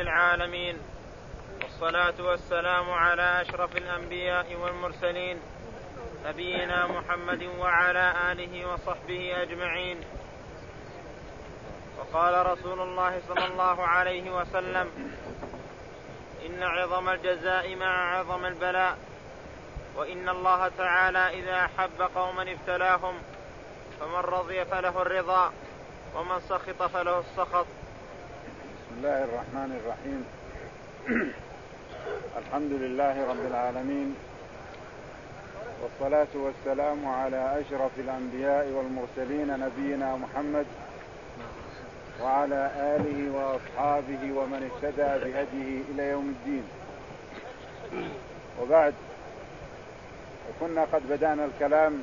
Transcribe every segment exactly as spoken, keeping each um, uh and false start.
العالمين، والصلاة والسلام على أشرف الأنبياء والمرسلين، نبينا محمد وعلى آله وصحبه أجمعين. وقال رسول الله صلى الله عليه وسلم: إن عظم الجزاء مع عظم البلاء، وإن الله تعالى إذا أحب قوما ابتلاهم، فمن رضي فله الرضا، ومن سخط فله السخط. بسم الله الرحمن الرحيم. الحمد لله رب العالمين، والصلاة والسلام على أشرف الأنبياء والمرسلين، نبينا محمد وعلى آله وأصحابه ومن اهتدى بهديه إلى يوم الدين. وبعد، كنا قد بدأنا الكلام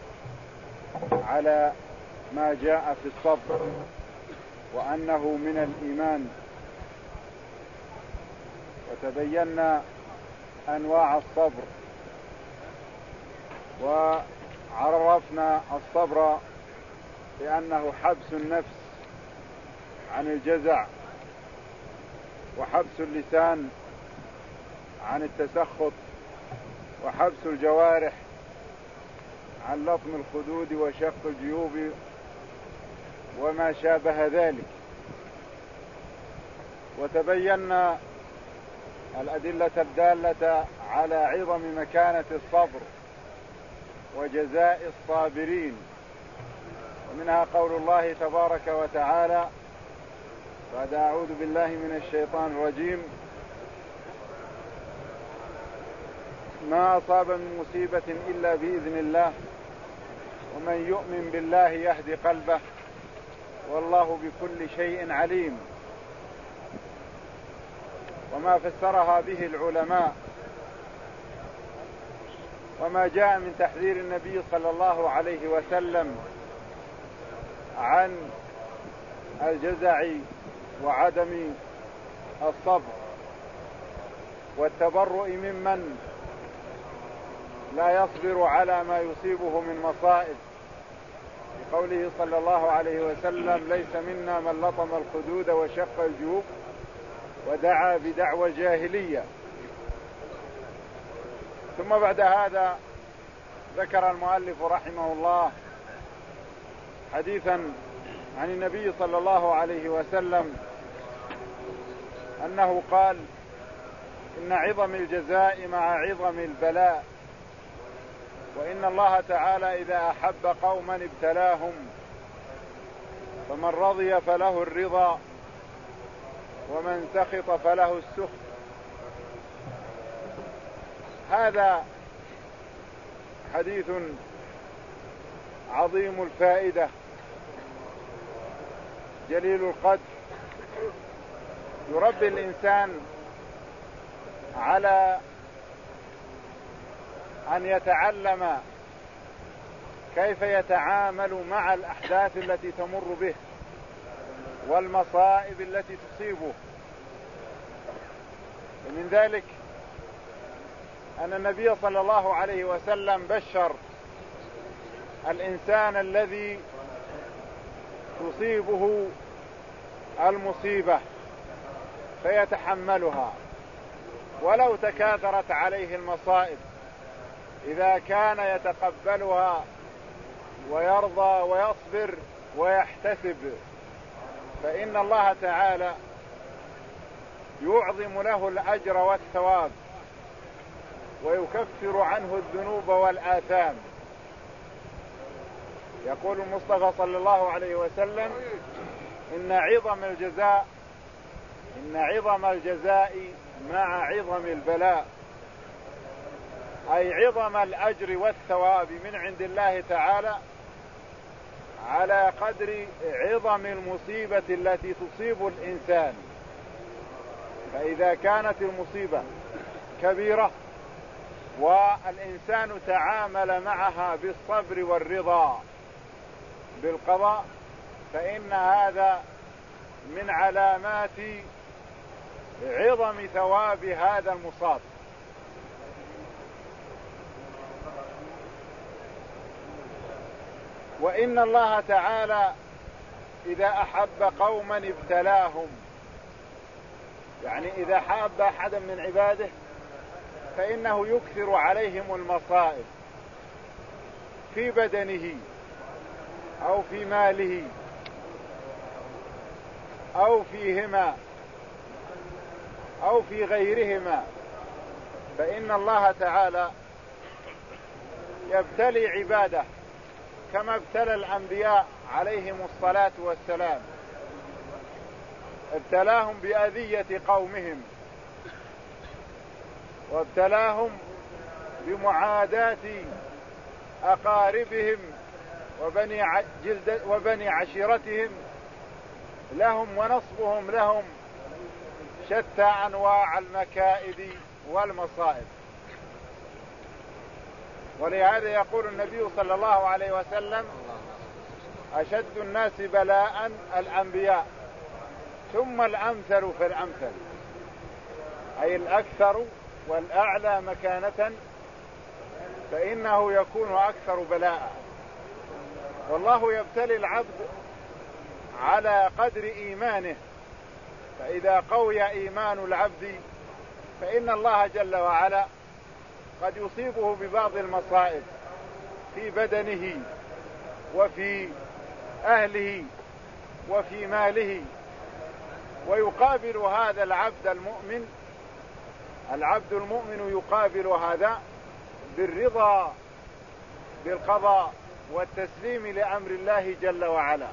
على ما جاء في الصبر وأنه من الإيمان، وتبينا أنواع الصبر، وعرفنا الصبر بأنه حبس النفس عن الجزع، وحبس اللسان عن التسخط، وحبس الجوارح عن لطم الخدود وشق الجيوب وما شابه ذلك. وتبينا الأدلة الدالة على عظم مكانة الصبر وجزاء الصابرين، ومنها قول الله تبارك وتعالى بعد أعوذ بالله من الشيطان الرجيم: ما أصاب من مصيبة إلا بإذن الله، ومن يؤمن بالله يهدي قلبه، والله بكل شيء عليم. وما فسرها به العلماء، وما جاء من تحذير النبي صلى الله عليه وسلم عن الجزع وعدم الصبر والتبرؤ ممن لا يصبر على ما يصيبه من مصائب، بقوله صلى الله عليه وسلم: ليس منا من لطم الخدود وشق الجيوب ودعا بدعوى الجاهلية. ثم بعد هذا ذكر المؤلف رحمه الله حديثا عن النبي صلى الله عليه وسلم أنه قال: إن عظم الجزاء مع عظم البلاء، وإن الله تعالى إذا أحب قوما ابتلاهم، فمن رضي فله الرضا، ومن سخط فله السخط. هذا حديث عظيم الفائدة جليل القدر، يربي الإنسان على أن يتعلم كيف يتعامل مع الأحداث التي تمر به والمصائب التي تصيبه. ومن ذلك أن النبي صلى الله عليه وسلم بشر الإنسان الذي تصيبه المصيبة فيتحملها ولو تكاثرت عليه المصائب، إذا كان يتقبلها ويرضى ويصبر ويحتسب، فإن الله تعالى يعظم له الأجر والثواب ويكفر عنه الذنوب والآثام. يقول المصطفى صلى الله عليه وسلم: إن عظم الجزاء إن عظم الجزاء مع عظم البلاء، أي عظم الأجر والثواب من عند الله تعالى على قدر عظم المصيبة التي تصيب الإنسان. فإذا كانت المصيبة كبيرة والإنسان تعامل معها بالصبر والرضا بالقضاء، فإن هذا من علامات عظم ثواب هذا المصاب. وإن الله تعالى إذا أحب قوما ابتلاهم، يعني إذا حاب أحدا من عباده فإنه يكثر عليهم المصائب في بدنه أو في ماله أو فيهما أو في غيرهما، فإن الله تعالى يبتلي عباده كما ابتلى الأنبياء عليهم الصلاة والسلام، ابتلاهم بأذية قومهم، وابتلاهم بمعاداة أقاربهم وبني, جلد وبني عشيرتهم لهم، ونصبهم لهم شتى أنواع المكائد والمصائب. ولهذا يقول النبي صلى الله عليه وسلم: أشد الناس بلاء الأنبياء ثم الأمثل فالأمثل، أي الأكثر والأعلى مكانة فإنه يكون أكثر بلاء. والله يبتلي العبد على قدر إيمانه، فإذا قوي إيمان العبد فإن الله جل وعلا قد يصيبه ببعض المصائب في بدنه وفي أهله وفي ماله، ويقابل هذا العبد المؤمن العبد المؤمن يقابل هذا بالرضا بالقضاء والتسليم لأمر الله جل وعلا.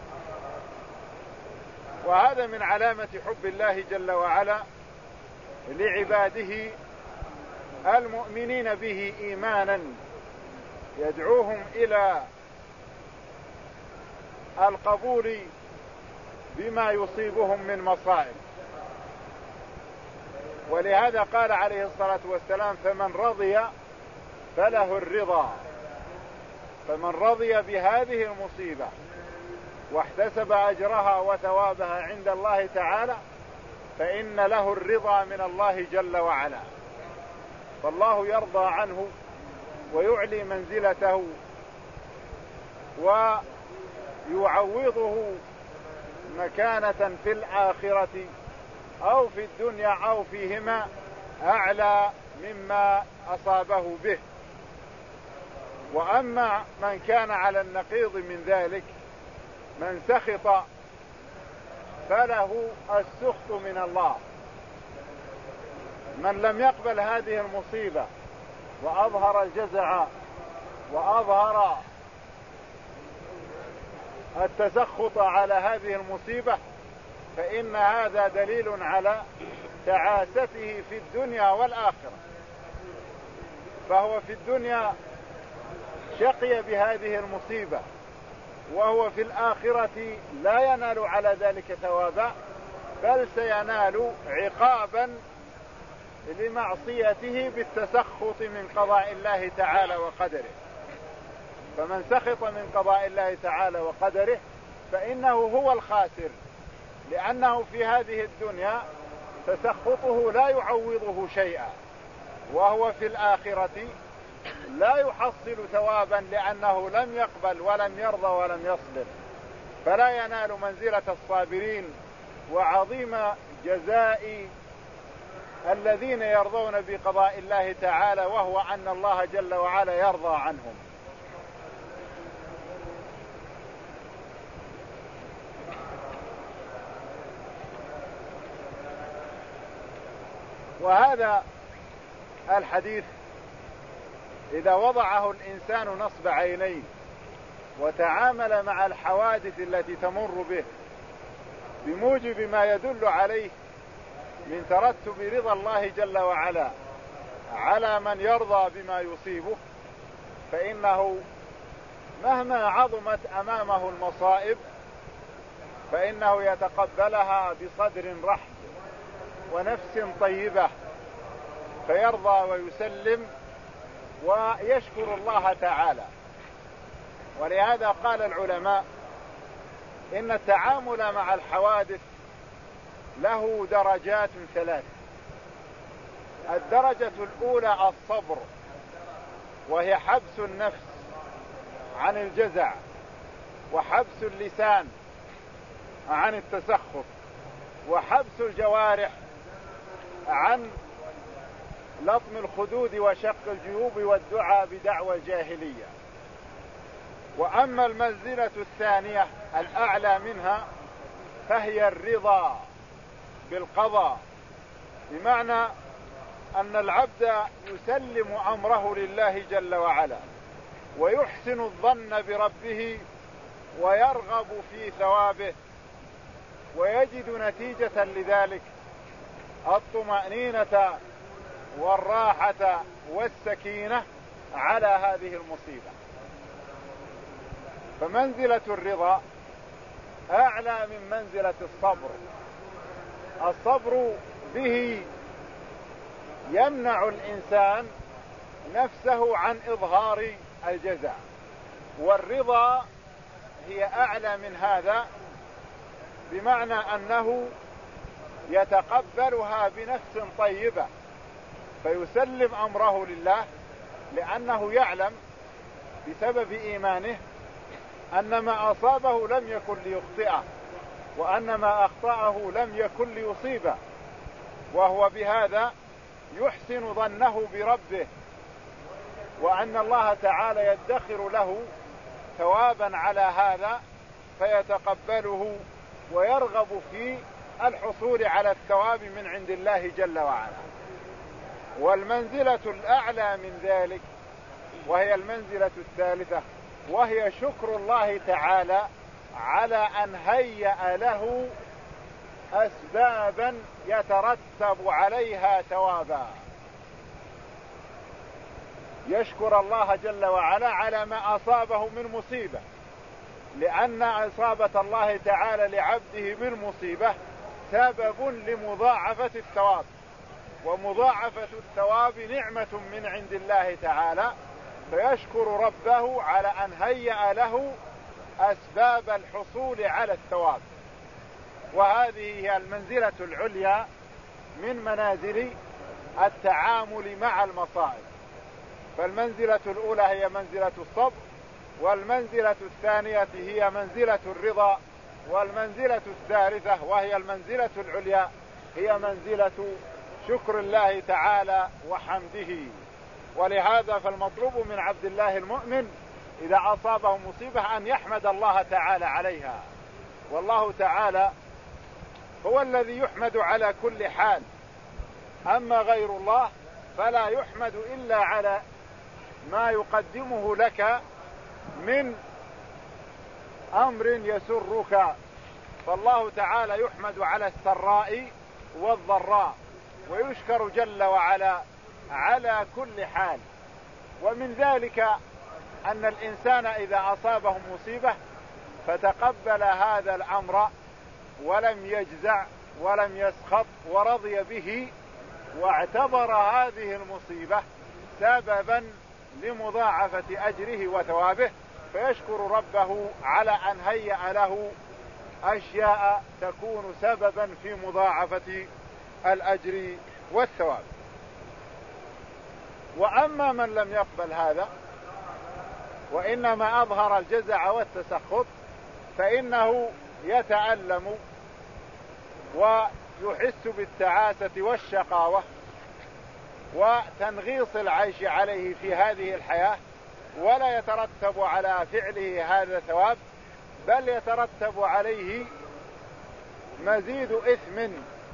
وهذا من علامة حب الله جل وعلا لعباده المؤمنين به إيمانا، يدعوهم إلى القبول بما يصيبهم من مصائب. ولهذا قال عليه الصلاة والسلام: فمن رضي فله الرضا. فمن رضي بهذه المصيبة واحتسب أجرها وثوابها عند الله تعالى فإن له الرضا من الله جل وعلا، فالله يرضى عنه ويعلي منزلته ويعوضه مكانة في الآخرة أو في الدنيا أو فيهما أعلى مما أصابه به. وأما من كان على النقيض من ذلك، من سخط فله السخط من الله. من لم يقبل هذه المصيبة وأظهر الجزع وأظهر التسخط على هذه المصيبة فإن هذا دليل على تعاسته في الدنيا والآخرة، فهو في الدنيا شقي بهذه المصيبة، وهو في الآخرة لا ينال على ذلك ثوابا، بل سينال عقابا لمعصيته بالتسخط من قضاء الله تعالى وقدره. فمن سخط من قضاء الله تعالى وقدره فإنه هو الخاسر، لأنه في هذه الدنيا تسخطه لا يعوضه شيئا، وهو في الآخرة لا يحصل ثوابا لأنه لم يقبل ولم يرضى ولم يصبر، فلا ينال منزلة الصابرين وعظيم جزاء الذين يرضون بقضاء الله تعالى، وهو أن الله جل وعلا يرضى عنهم. وهذا الحديث إذا وضعه الإنسان نصب عينيه وتعامل مع الحوادث التي تمر به بموجب ما يدل عليه من ترتب رضا الله جل وعلا على من يرضى بما يصيبه، فإنه مهما عظمت أمامه المصائب فإنه يتقبلها بصدر رحب ونفس طيبة، فيرضى ويسلم ويشكر الله تعالى. ولهذا قال العلماء إن التعامل مع الحوادث له درجات ثلاث. الدرجة الأولى الصبر، وهي حبس النفس عن الجزع وحبس اللسان عن التسخط وحبس الجوارح عن لطم الخدود وشق الجيوب والدعاء بدعوى الجاهلية. وأما المنزلة الثانية الأعلى منها فهي الرضا بالقضاء، بمعنى أن العبد يسلم أمره لله جل وعلا ويحسن الظن بربه ويرغب في ثوابه، ويجد نتيجة لذلك الطمأنينة والراحة والسكينة على هذه المصيبة. فمنزلة الرضا أعلى من منزلة الصبر. الصبر به يمنع الإنسان نفسه عن إظهار الجزاء، والرضا هي أعلى من هذا، بمعنى أنه يتقبلها بنفس طيبة فيسلم أمره لله، لأنه يعلم بسبب إيمانه أن ما أصابه لم يكن ليخطئه، وأن ما أخطأه لم يكن ليصيبه، وهو بهذا يحسن ظنه بربه، وأن الله تعالى يدخر له ثوابا على هذا فيتقبله ويرغب في الحصول على الثواب من عند الله جل وعلا. والمنزلة الأعلى من ذلك وهي المنزلة الثالثة، وهي شكر الله تعالى على أن هيأ له أسبابا يترتب عليها ثوابا. يشكر الله جل وعلا على ما أصابه من مصيبة، لأن إصابة الله تعالى لعبده بالمصيبة سبب لمضاعفة الثواب، ومضاعفة الثواب نعمة من عند الله تعالى، فيشكر ربه على أن هيأ له أسباب الحصول على الثواب. وهذه هي المنزلة العليا من منازل التعامل مع المصائب. فالمنزلة الأولى هي منزلة الصبر، والمنزلة الثانية هي منزلة الرضا، والمنزلة الثالثة وهي المنزلة العليا هي منزلة شكر الله تعالى وحمده. ولهذا فالمطلوب من عبد الله المؤمن إذا أصابه مصيبة أن يحمد الله تعالى عليها، والله تعالى هو الذي يحمد على كل حال، أما غير الله فلا يحمد إلا على ما يقدمه لك من أمر يسرك. فالله تعالى يحمد على السراء والضراء، ويشكر جل وعلا على كل حال. ومن ذلك أن الإنسان إذا أصابه مصيبة فتقبل هذا الأمر ولم يجزع ولم يسخط ورضي به، واعتبر هذه المصيبة سببا لمضاعفة أجره وثوابه، فيشكر ربه على أن هيأ له أشياء تكون سببا في مضاعفة الأجر والثواب. وأما من لم يقبل هذا وإنما أظهر الجزع والتسخط فإنه يتألم ويحس بالتعاسة والشقاوة وتنغيص العيش عليه في هذه الحياة، ولا يترتب على فعله هذا ثواب، بل يترتب عليه مزيد إثم،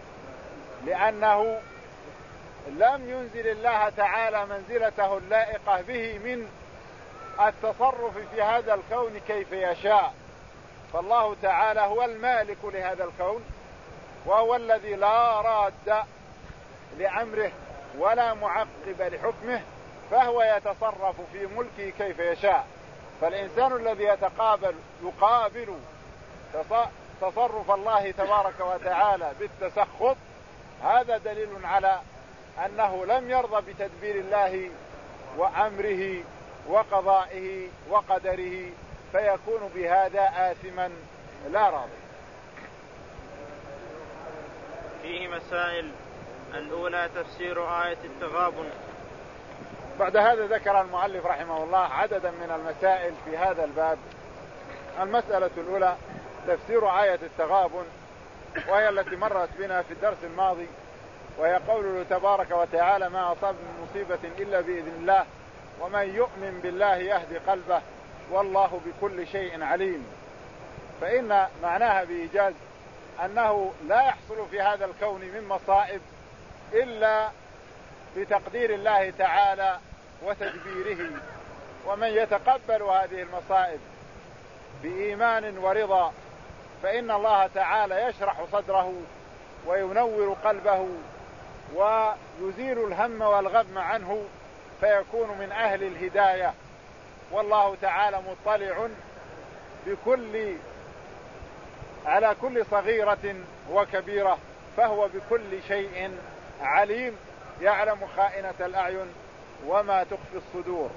لأنه لم ينزل الله تعالى منزلته اللائقة به من التصرف في هذا الكون كيف يشاء. فالله تعالى هو المالك لهذا الكون، وهو الذي لا راد لأمره ولا معقب لحكمه، فهو يتصرف في ملكه كيف يشاء. فالإنسان الذي يتقابل يقابل تصرف الله تبارك وتعالى بالتسخط، هذا دليل على أنه لم يرضى بتدبير الله وأمره وقضائه وقدره، فيكون بهذا آثما لا راضي. فيه مسائل. الأولى تفسير آية التغابن. بعد هذا ذكر المؤلف رحمه الله عددا من المسائل في هذا الباب. المسألة الأولى تفسير آية التغابن، وهي التي مرت بنا في الدرس الماضي، وهي قوله تبارك وتعالى ما أصاب من مصيبة إلا بإذن الله ومن يؤمن بالله يهدي قلبه والله بكل شيء عليم. فإن معناها بإيجاز أنه لا يحصل في هذا الكون من مصائب إلا بتقدير الله تعالى وتدبيره، ومن يتقبل هذه المصائب بإيمان ورضا فإن الله تعالى يشرح صدره وينور قلبه ويزيل الهم والغم عنه فيكون من أهل الهداية. والله تعالى مطلع بكل على كل صغيرة وكبيرة فهو بكل شيء عليم يعلم خائنة الأعين وما تخفي الصدور.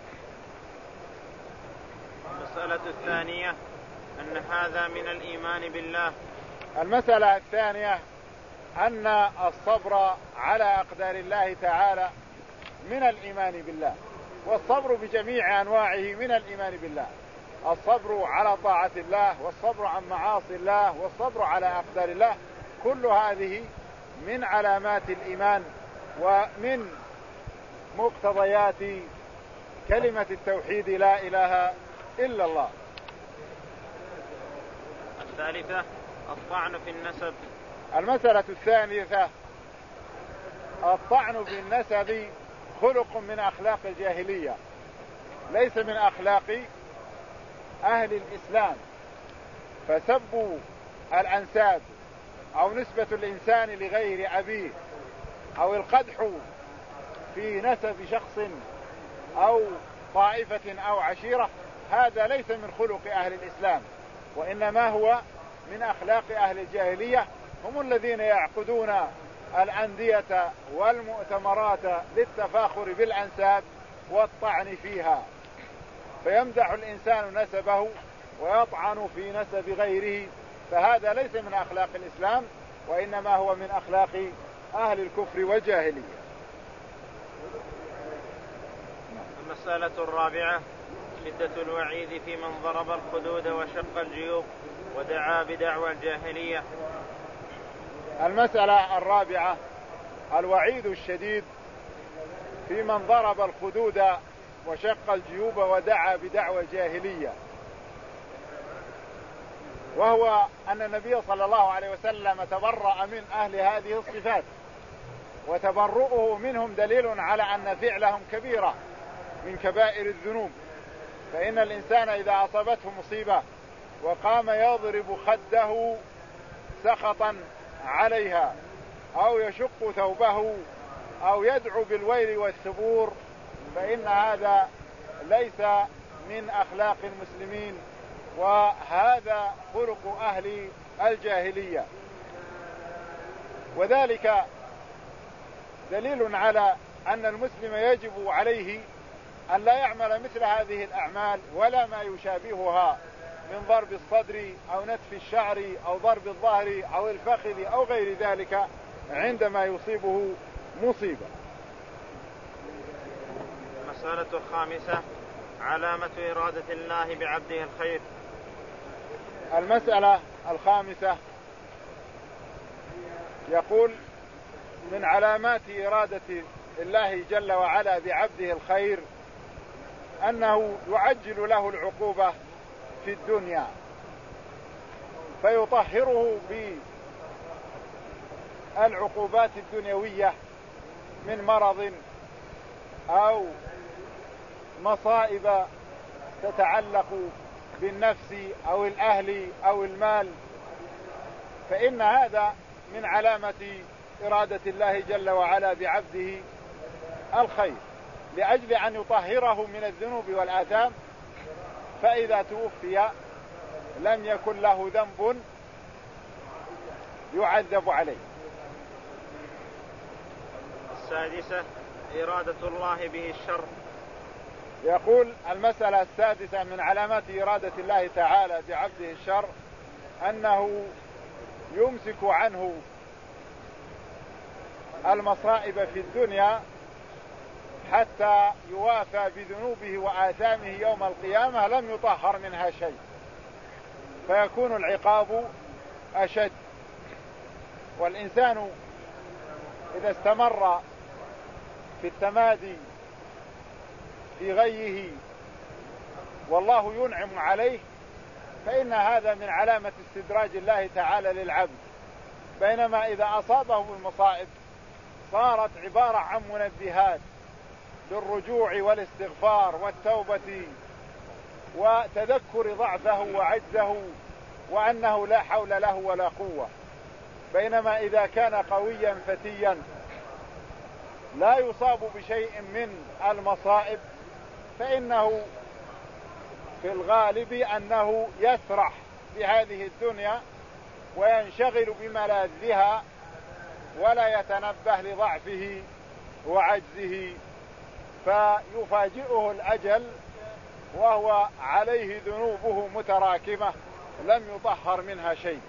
المسألة الثانية أن هذا من الإيمان بالله. المسألة الثانية أن الصبر على أقدار الله تعالى من الإيمان بالله، والصبر بجميع أنواعه من الإيمان بالله. الصبر على طاعة الله والصبر عن معاصي الله والصبر على أقدار الله كل هذه من علامات الإيمان ومن مقتضيات كلمة التوحيد لا إله إلا الله. الثالثة الطعن في النسب. المسألة الثالثة الطعن في النسب خلق من أخلاق الجاهلية ليس من أخلاق أهل الإسلام، فسبوا الأنساب أو نسبة الإنسان لغير أبيه أو القدح في نسب شخص أو طائفة أو عشيرة هذا ليس من خلق أهل الإسلام، وإنما هو من أخلاق أهل الجاهلية. هم الذين يعقدون الأندية والمؤتمرات للتفاخر بالأنساب والطعن فيها، فيمدح الإنسان نسبه ويطعن في نسب غيره، فهذا ليس من أخلاق الإسلام وإنما هو من أخلاق أهل الكفر والجاهلية. المسألة الرابعة شدة الوعيد في من ضرب الخدود وشق الجيوب ودعا بدعوى الجاهلية. المسألة الرابعة الوعيد الشديد في من ضرب الخدود وشق الجيوب ودعا بدعوى الجاهلية، وهو أن النبي صلى الله عليه وسلم تبرأ من أهل هذه الصفات، وتبرؤه منهم دليل على أن فعلهم كبيرة من كبائر الذنوب. فإن الإنسان إذا أصابته مصيبة وقام يضرب خده سخطا عليها أو يشق ثوبه أو يدعو بالويل والثبور فإن هذا ليس من أخلاق المسلمين، وهذا خلق أهل الجاهلية. وذلك دليل على أن المسلم يجب عليه أن لا يعمل مثل هذه الأعمال ولا ما يشابهها من ضرب الصدر أو نتف الشعر أو ضرب الظهر أو الفخذ أو غير ذلك عندما يصيبه مصيبة. المسألة الخامسة علامة إرادة الله بعبده الخير. المسألة الخامسة يقول من علامات إرادة الله جل وعلا بعبده الخير أنه يعجل له العقوبة في الدنيا فيطهره بالعقوبات الدنيوية من مرض أو مصائب تتعلق بالنفس أو الأهل أو المال، فإن هذا من علامة إرادة الله جل وعلا بعبده الخير لأجل أن يطهره من الذنوب والآثام، فإذا توفي لم يكن له ذنب يعذب عليه. السادسة إرادة الله به الشر. يقول المسألة السادسة من علامات إرادة الله تعالى بعبده الشر أنه يمسك عنه المصائب في الدنيا حتى يوافى بذنوبه وآثامه يوم القيامة لم يطهر منها شيء، فيكون العقاب أشد. والإنسان إذا استمر في التمادي في غيه والله ينعم عليه فإن هذا من علامة استدراج الله تعالى للعبد. بينما إذا أصابه المصائب صارت عبارة عن منبهات للرجوع والاستغفار والتوبة وتذكر ضعفه وعجزه وأنه لا حول له ولا قوة. بينما إذا كان قويا فتيا لا يصاب بشيء من المصائب فإنه في الغالب أنه يسرح بهذه الدنيا وينشغل بملاذها ولا يتنبه لضعفه وعجزه، فيفاجئه الأجل وهو عليه ذنوبه متراكمة لم يطهر منها شيء.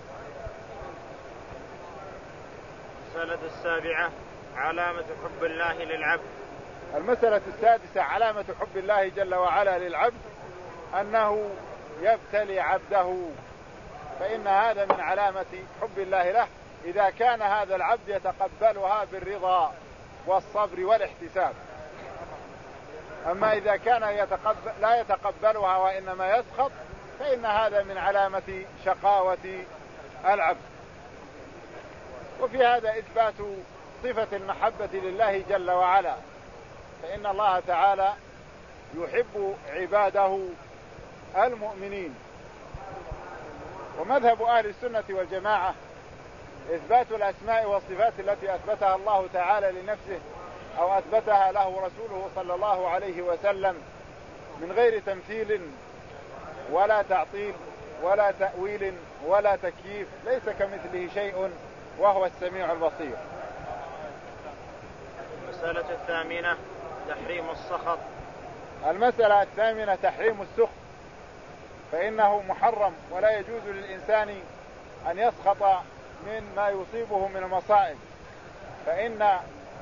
المسألة السابعة علامة حب الله للعبد. المسألة السادسة علامة حب الله جل وعلا للعبد أنه يبتلي عبده، فإن هذا من علامة حب الله له إذا كان هذا العبد يتقبلها بالرضا والصبر والاحتساب. أما إذا كان يتقبل لا يتقبلها وإنما يسخط فإن هذا من علامة شقاوة العبد. وفي هذا إثبات صفة المحبة لله جل وعلا، فإن الله تعالى يحب عباده المؤمنين. ومذهب أهل السنة والجماعة إثبات الأسماء والصفات التي أثبتها الله تعالى لنفسه أو أثبتها له رسوله صلى الله عليه وسلم من غير تمثيل ولا تعطيل ولا تأويل ولا تكييف، ليس كمثله شيء وهو السميع البصير. المسألة الثامنة تحريم السخط. المسألة الثامنة تحريم السخط، فإنه محرم ولا يجوز للإنسان أن يسخط من ما يصيبه من المصائب، فإن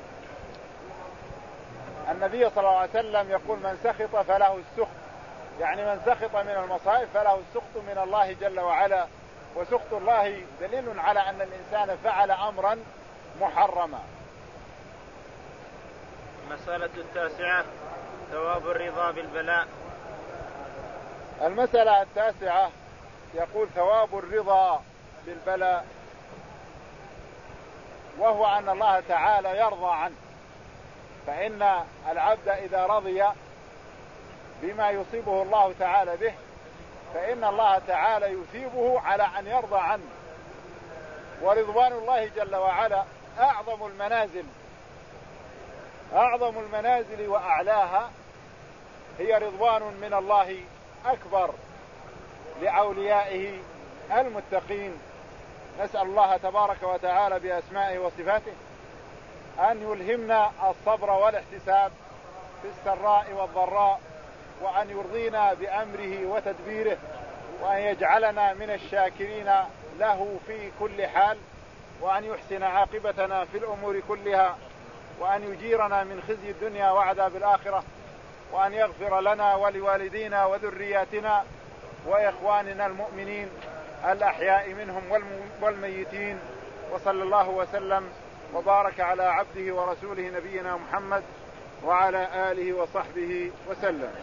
النبي صلى الله عليه وسلم يقول من سخط فله السخط، يعني من سخط من المصائب فله السخط من الله جل وعلا. وسخط الله دليل على أن الإنسان فعل أمرا محرما. المسألة التاسعة ثواب الرضا بالبلاء. المسألة التاسعة يقول ثواب الرضا بالبلاء، وهو أن الله تعالى يرضى عنه، فإن العبد إذا رضي بما يصيبه الله تعالى به فإن الله تعالى يثيبه على أن يرضى عنه. ورضوان الله جل وعلا أعظم المنازل، أعظم المنازل وأعلاها هي رضوان من الله أكبر لأوليائه المتقين. نسأل الله تبارك وتعالى بأسمائه وصفاته أن يلهمنا الصبر والاحتساب في السراء والضراء، وأن يرضينا بأمره وتدبيره، وأن يجعلنا من الشاكرين له في كل حال، وأن يحسن عاقبتنا في الأمور كلها، وأن يجيرنا من خزي الدنيا وعذاب الآخرة، وأن يغفر لنا ولوالدينا وذرياتنا وإخواننا المؤمنين الأحياء منهم والميتين. وصلى الله وسلم وبارك على عبده ورسوله نبينا محمد وعلى آله وصحبه وسلم.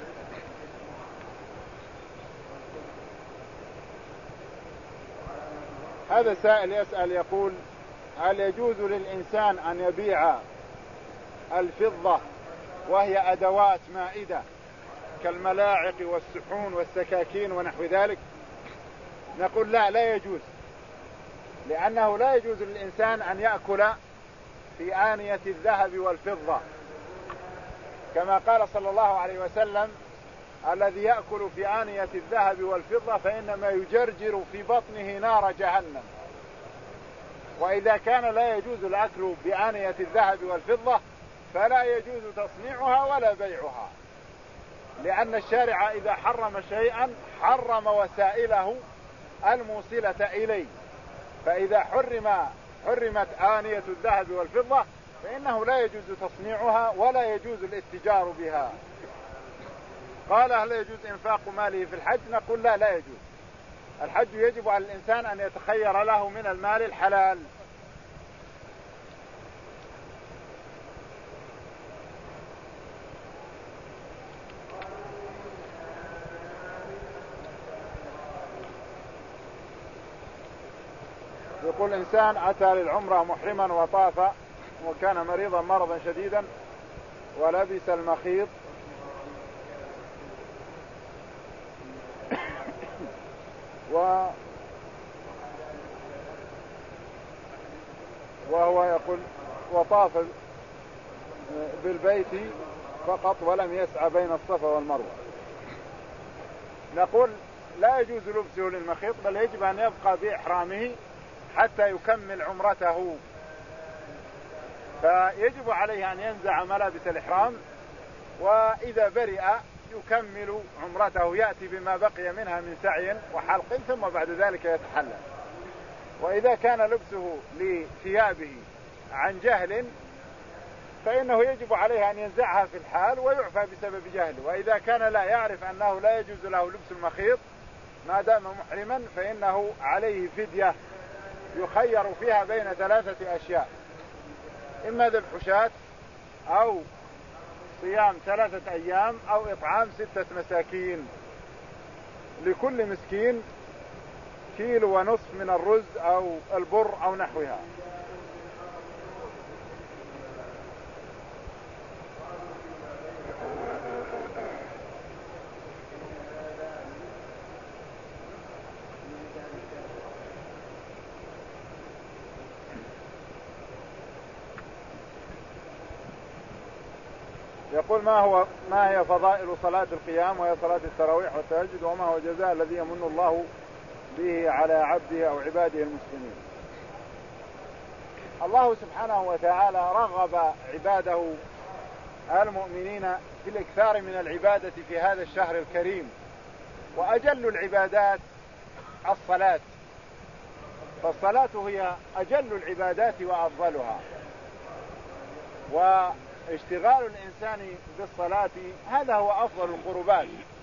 هذا سائل يسأل يقول: هل يجوز للإنسان أن يبيع الفضة وهي أدوات مائدة كالملاعق والسحون والسكاكين ونحو ذلك؟ نقول لا، لا يجوز، لأنه لا يجوز للإنسان أن يأكل في آنية الذهب والفضة، كما قال صلى الله عليه وسلم: الذي يأكل في آنية الذهب والفضة فإنما يجرجر في بطنه نار جهنم. وإذا كان لا يجوز الأكل بآنية الذهب والفضة فلا يجوز تصنيعها ولا بيعها، لأن الشارع إذا حرم شيئا حرم وسائله الموصلة إليه، فإذا حرم حرمت آنية الذهب والفضة فإنه لا يجوز تصنيعها ولا يجوز الاتجار بها. قال: هل يجوز إنفاق ماله في الحج؟ نقول لا، لا يجوز. الحج يجب على الإنسان أن يتخير له من المال الحلال. يقول إنسان أتى للعمرة محرما وطاف وكان مريضا مرضا شديدا ولبس المخيط و وهو يقول وطاف بالبيت فقط ولم يسعى بين الصفا والمروة، نقول لا يجوز لبسه للمخيط، بل يجب أن يبقى بإحرامه حتى يكمل عمرته، فيجب عليه أن ينزع ملابس الإحرام، وإذا برئ يكمل عمرته، يأتي بما بقي منها من سعي وحلق ثم بعد ذلك يتحلل. وإذا كان لبسه لثيابه عن جهل فإنه يجب عليه أن ينزعها في الحال ويعفى بسبب جهله. وإذا كان لا يعرف أنه لا يجوز له لبس المخيط ما دام محرما فإنه عليه فدية يخير فيها بين ثلاثة أشياء: إما ذبح شاة أو صيام ثلاثة أيام أو إطعام ستة مساكين، لكل مسكين كيلو ونصف من الرز أو البر أو نحوها. يقول ما هو ما هي فضائل صلاة القيام وهي صلاة التراويح والتهجد، وما هو الجزاء الذي يمن الله به على عبده أو عباده المسلمين؟ الله سبحانه وتعالى رغب عباده المؤمنين في الإكثار من العبادة في هذا الشهر الكريم، وأجل العبادات الصلاة، فالصلاة هي أجل العبادات وأفضلها، واشتغال الإنسان بالصلاة هذا هو أفضل القربات.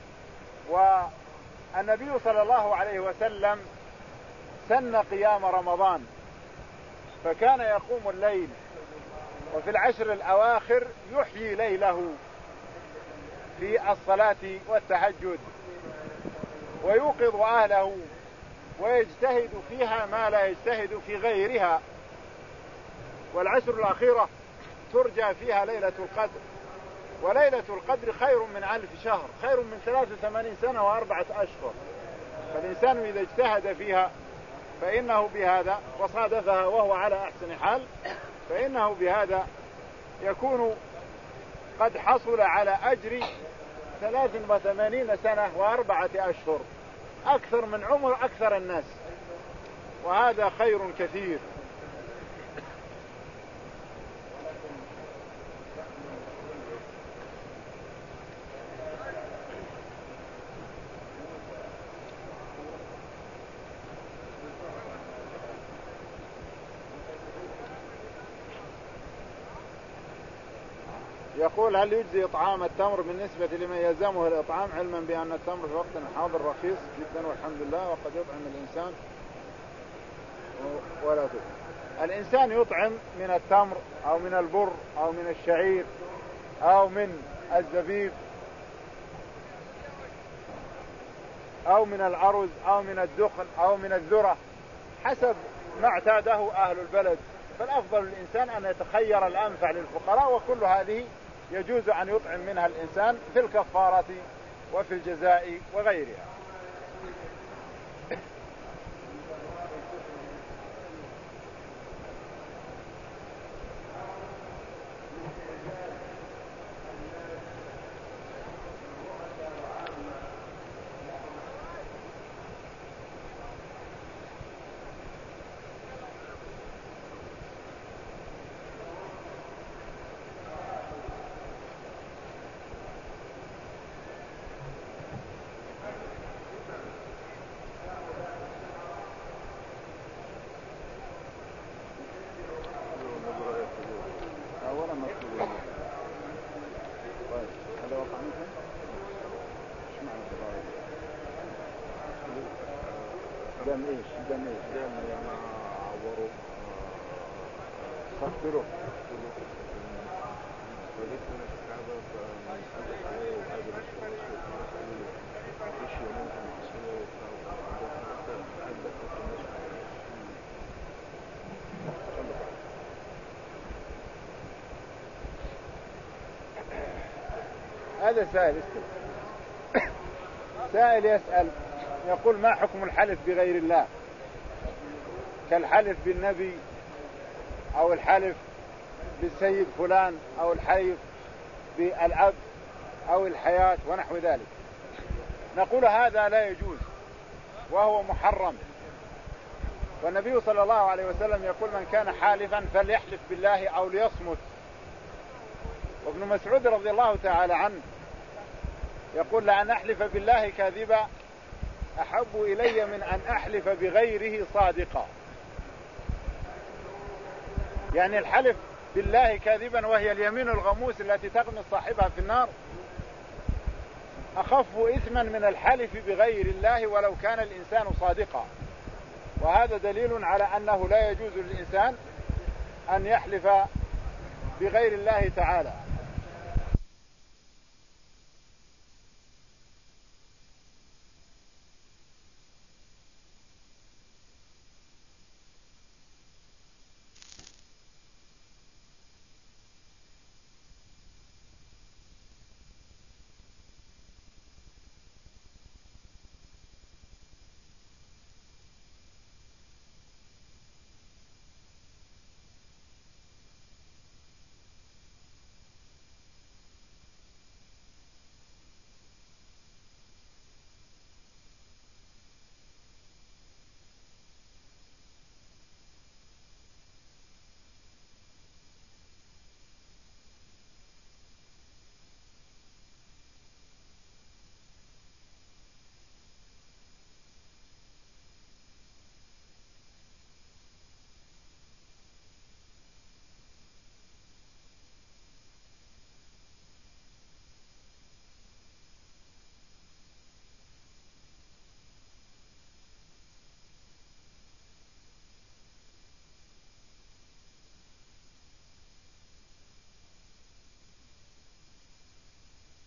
والنبي صلى الله عليه وسلم سن قيام رمضان، فكان يقوم الليل وفي العشر الأواخر يحيي ليله في الصلاة والتهجد ويوقظ أهله ويجتهد فيها ما لا يجتهد في غيرها. والعشر الأخيرة ترجى فيها ليلة القدر، وليلة القدر خير من ألف شهر، خير من ثلاث وثمانين سنة وأربعة أشهر. فالإنسان إذا اجتهد فيها فإنه بهذا وصادفها وهو على أحسن حال فإنه بهذا يكون قد حصل على أجر ثلاث وثمانين سنة وأربعة أشهر، أكثر من عمر أكثر الناس، وهذا خير كثير. يقول هل يجزي إطعام التمر بالنسبة لمن يلزمه الإطعام، علما بأن التمر في وقت حاضر رخيص جدا والحمد لله، وقد يطعم الإنسان ولا تطعم. الإنسان يطعم من التمر أو من البر أو من الشعير أو من الزبيب أو من الأرز أو من الدخن أو من الذرة حسب ما اعتاده أهل البلد، فالأفضل للإنسان أن يتخير الأنفع للفقراء، وكل هذه يجوز أن يطعم منها الإنسان في الكفارة وفي الجزاء وغيرها. دم ايش دم ايش دم يعني عبروا تقتلوا هذا سائل اسكت. سائل يسأل يقول ما حكم الحلف بغير الله كالحلف بالنبي أو الحلف بالسيد فلان أو الحلف بالأب أو الحياة ونحو ذلك؟ نقول هذا لا يجوز وهو محرم، والنبي صلى الله عليه وسلم يقول من كان حالفا فليحلف بالله أو ليصمت. وابن مسعود رضي الله تعالى عنه يقول لأن أحلف بالله كاذبا أحب إلي من أن أحلف بغيره صادقا. يعني الحلف بالله كاذبا وهي اليمين الغموس التي تغمس صاحبها في النار أخف إثما من الحلف بغير الله ولو كان الإنسان صادقا. وهذا دليل على أنه لا يجوز للإنسان أن يحلف بغير الله تعالى.